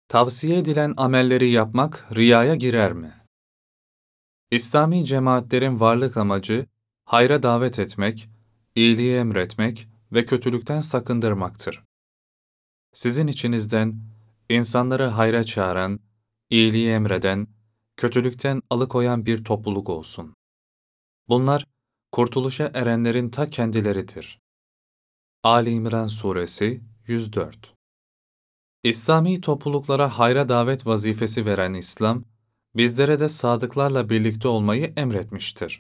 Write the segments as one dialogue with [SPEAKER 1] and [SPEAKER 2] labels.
[SPEAKER 1] Tavsiye edilen amelleri yapmak riyaya girer mi? İslami cemaatlerin varlık amacı, hayra davet etmek, iyiliği emretmek ve kötülükten sakındırmaktır. Sizin içinizden, insanları hayra çağıran, iyiliği emreden, kötülükten alıkoyan bir topluluk olsun. Bunlar, kurtuluşa erenlerin ta kendileridir. Ali İmran Suresi 104. İslami topluluklara hayra davet vazifesi veren İslam, bizlere de sadıklarla birlikte olmayı emretmiştir.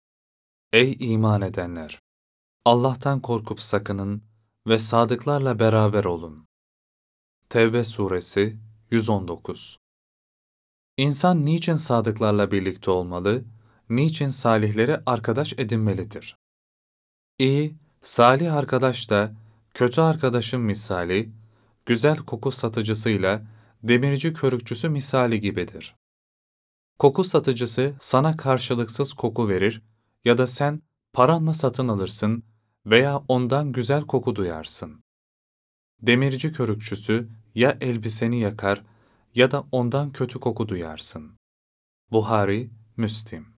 [SPEAKER 1] Ey iman edenler! Allah'tan korkup sakının ve sadıklarla beraber olun. Tevbe Suresi 119. İnsan niçin sadıklarla birlikte olmalı, niçin salihleri arkadaş edinmelidir? İyi, salih arkadaş da, kötü arkadaşın misali, güzel koku satıcısıyla demirci körükçüsü misali gibidir. Koku satıcısı sana karşılıksız koku verir ya da sen paranla satın alırsın veya ondan güzel koku duyarsın. Demirci körükçüsü ya elbiseni yakar ya da ondan kötü koku duyarsın. Buhari, Müslim.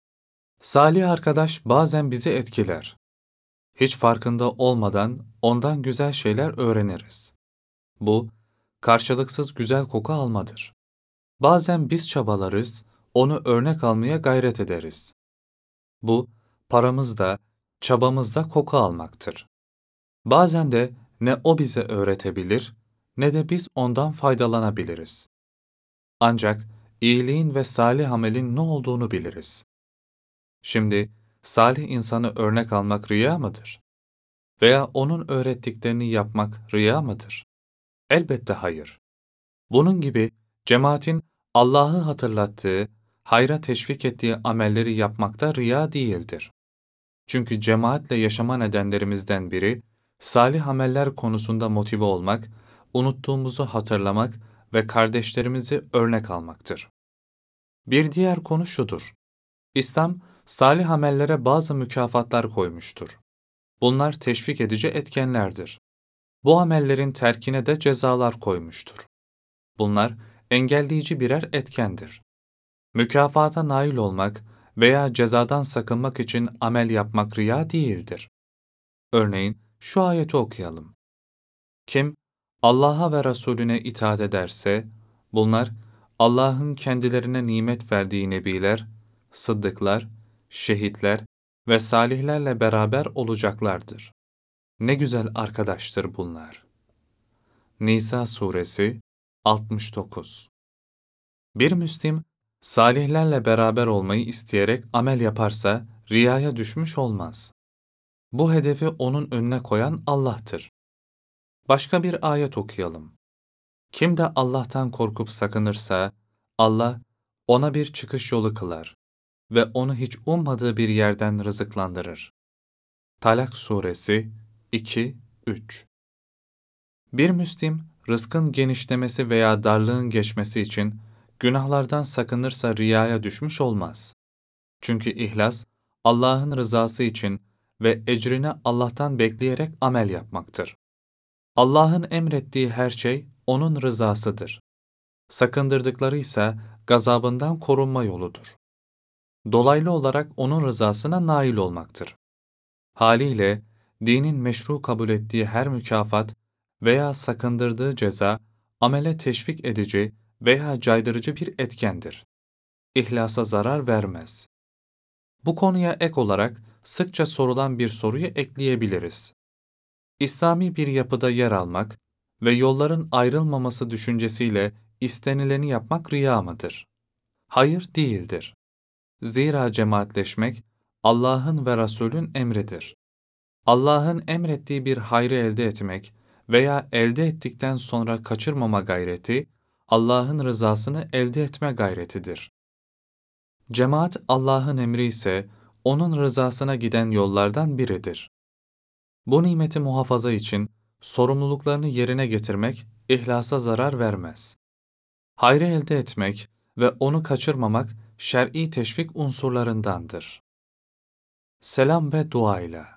[SPEAKER 1] Salih arkadaş bazen bizi etkiler. Hiç farkında olmadan ondan güzel şeyler öğreniriz. Bu, karşılıksız güzel koku almadır. Bazen biz çabalarız, onu örnek almaya gayret ederiz. Bu, paramızda, çabamızda koku almaktır. Bazen de ne o bize öğretebilir, ne de biz ondan faydalanabiliriz. Ancak iyiliğin ve salih amelin ne olduğunu biliriz. Şimdi, salih insanı örnek almak riya mıdır? Veya onun öğrettiklerini yapmak riya mıdır? Elbette hayır. Bunun gibi cemaatin Allah'ı hatırlattığı, hayra teşvik ettiği amelleri yapmakta riya değildir. Çünkü cemaatle yaşama nedenlerimizden biri, salih ameller konusunda motive olmak, unuttuğumuzu hatırlamak ve kardeşlerimizi örnek almaktır. Bir diğer konu şudur. İslam, salih amellere bazı mükafatlar koymuştur. Bunlar teşvik edici etkenlerdir. Bu amellerin terkine de cezalar koymuştur. Bunlar engelleyici birer etkendir. Mükafata nail olmak veya cezadan sakınmak için amel yapmak riya değildir. Örneğin şu ayeti okuyalım. Kim Allah'a ve Resulüne itaat ederse, bunlar Allah'ın kendilerine nimet verdiği nebiler, sıddıklar, şehitler ve salihlerle beraber olacaklardır. Ne güzel arkadaştır bunlar. Nisa Suresi 69. Bir Müslim, salihlerle beraber olmayı isteyerek amel yaparsa riyaya düşmüş olmaz. Bu hedefi onun önüne koyan Allah'tır. Başka bir ayet okuyalım. Kim de Allah'tan korkup sakınırsa, Allah ona bir çıkış yolu kılar ve onu hiç ummadığı bir yerden rızıklandırır. Talak Suresi 2-3. Bir Müslim, rızkın genişlemesi veya darlığın geçmesi için günahlardan sakınırsa riyaya düşmüş olmaz. Çünkü ihlas, Allah'ın rızası için ve ecrini Allah'tan bekleyerek amel yapmaktır. Allah'ın emrettiği her şey onun rızasıdır. Sakındırdıkları ise gazabından korunma yoludur. Dolaylı olarak onun rızasına nail olmaktır. Haliyle dinin meşru kabul ettiği her mükafat veya sakındırdığı ceza, amele teşvik edici veya caydırıcı bir etkendir. İhlasa zarar vermez. Bu konuya ek olarak sıkça sorulan bir soruyu ekleyebiliriz. İslami bir yapıda yer almak ve yolların ayrılmaması düşüncesiyle istenileni yapmak riya mıdır? Hayır değildir. Zira cemaatleşmek Allah'ın ve Resul'ün emridir. Allah'ın emrettiği bir hayrı elde etmek veya elde ettikten sonra kaçırmama gayreti, Allah'ın rızasını elde etme gayretidir. Cemaat Allah'ın emri ise, onun rızasına giden yollardan biridir. Bu nimeti muhafaza için sorumluluklarını yerine getirmek ihlasa zarar vermez. Hayrı elde etmek ve onu kaçırmamak şer'i teşvik unsurlarındandır. Selam ve dua ile.